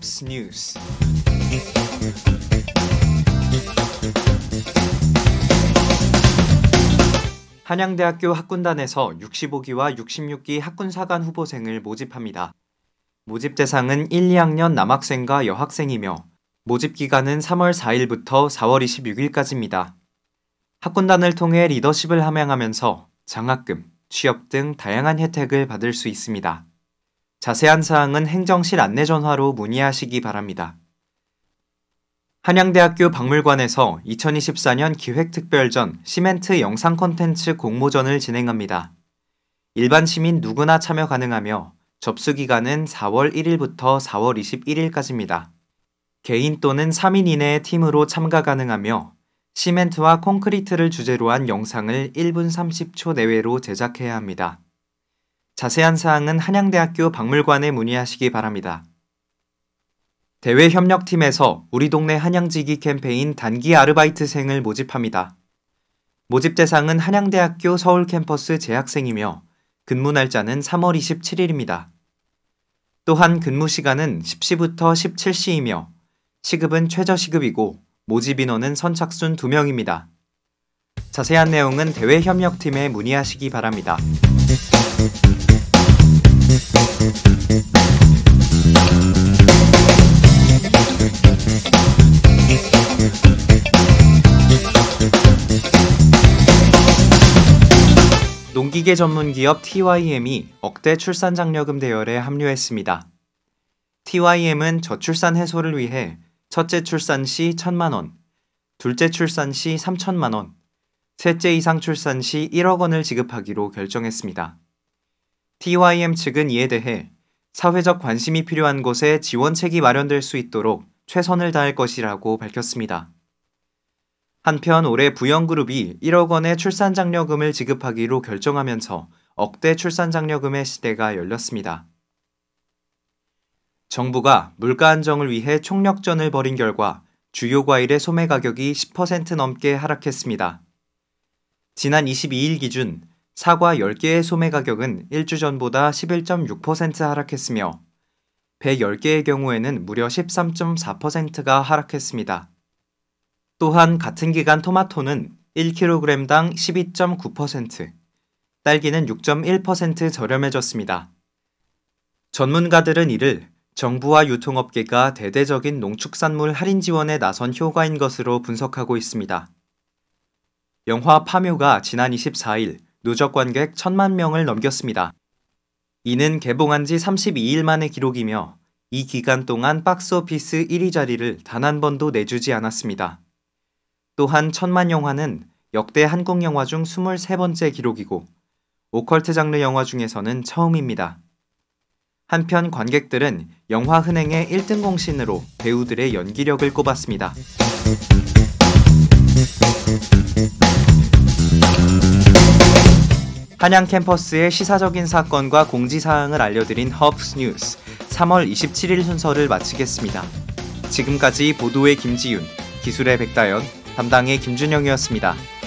헙스 뉴스. 한양대학교 학군단에서 65기와 66기 학군사관 후보생을 모집합니다. 모집 대상은 1, 2학년 남학생과 여학생이며 모집 기간은 3월 4일부터 4월 26일까지입니다. 학군단을 통해 리더십을 함양하면서 장학금, 취업 등 다양한 혜택을 받을 수 있습니다. 자세한 사항은 행정실 안내전화로 문의하시기 바랍니다. 한양대학교 박물관에서 2024년 기획특별전 시멘트 영상 콘텐츠 공모전을 진행합니다. 일반 시민 누구나 참여 가능하며 접수 기간은 4월 1일부터 4월 21일까지입니다. 개인 또는 3인 이내의 팀으로 참가 가능하며 시멘트와 콘크리트를 주제로 한 영상을 1분 30초 내외로 제작해야 합니다. 자세한 사항은 한양대학교 박물관에 문의하시기 바랍니다. 대외협력팀에서 우리 동네 한양지기 캠페인 단기 아르바이트생을 모집합니다. 모집 대상은 한양대학교 서울캠퍼스 재학생이며 근무 날짜는 3월 27일입니다. 또한 근무 시간은 10시부터 17시이며 시급은 최저시급이고 모집 인원은 선착순 2명입니다. 자세한 내용은 대외협력팀에 문의하시기 바랍니다. 농기계 전문기업 TYM이 억대 출산장려금 대열에 합류했습니다. TYM은 저출산 해소를 위해 첫째 출산 시 1,000만 원, 둘째 출산 시 3,000만 원, 셋째 이상 출산 시 1억 원을 지급하기로 결정했습니다. TYM 측은 이에 대해 사회적 관심이 필요한 곳에 지원책이 마련될 수 있도록 최선을 다할 것이라고 밝혔습니다. 한편 올해 부영그룹이 1억 원의 출산장려금을 지급하기로 결정하면서 억대 출산장려금의 시대가 열렸습니다. 정부가 물가 안정을 위해 총력전을 벌인 결과 주요 과일의 소매 가격이 10% 넘게 하락했습니다. 지난 22일 기준 사과 10개의 소매 가격은 일주 전보다 11.6% 하락했으며 배 10개의 경우에는 무려 13.4%가 하락했습니다. 또한 같은 기간 토마토는 1kg당 12.9%, 딸기는 6.1% 저렴해졌습니다. 전문가들은 이를 정부와 유통업계가 대대적인 농축산물 할인 지원에 나선 효과인 것으로 분석하고 있습니다. 영화 파묘가 지난 24일 누적 관객 1,000만 명을 넘겼습니다. 이는 개봉한 지 32일 만의 기록이며 이 기간 동안 박스오피스 1위 자리를 단 한 번도 내주지 않았습니다. 또한 1,000만 영화는 역대 한국 영화 중 23번째 기록이고 오컬트 장르 영화 중에서는 처음입니다. 한편 관객들은 영화 흥행의 1등 공신으로 배우들의 연기력을 꼽았습니다. 한양 캠퍼스의 시사적인 사건과 공지사항을 알려드린 헙스 뉴스 3월 27일 순서를 마치겠습니다. 지금까지 보도의 김지윤, 기술의 백다연, 담당의 김준영이었습니다.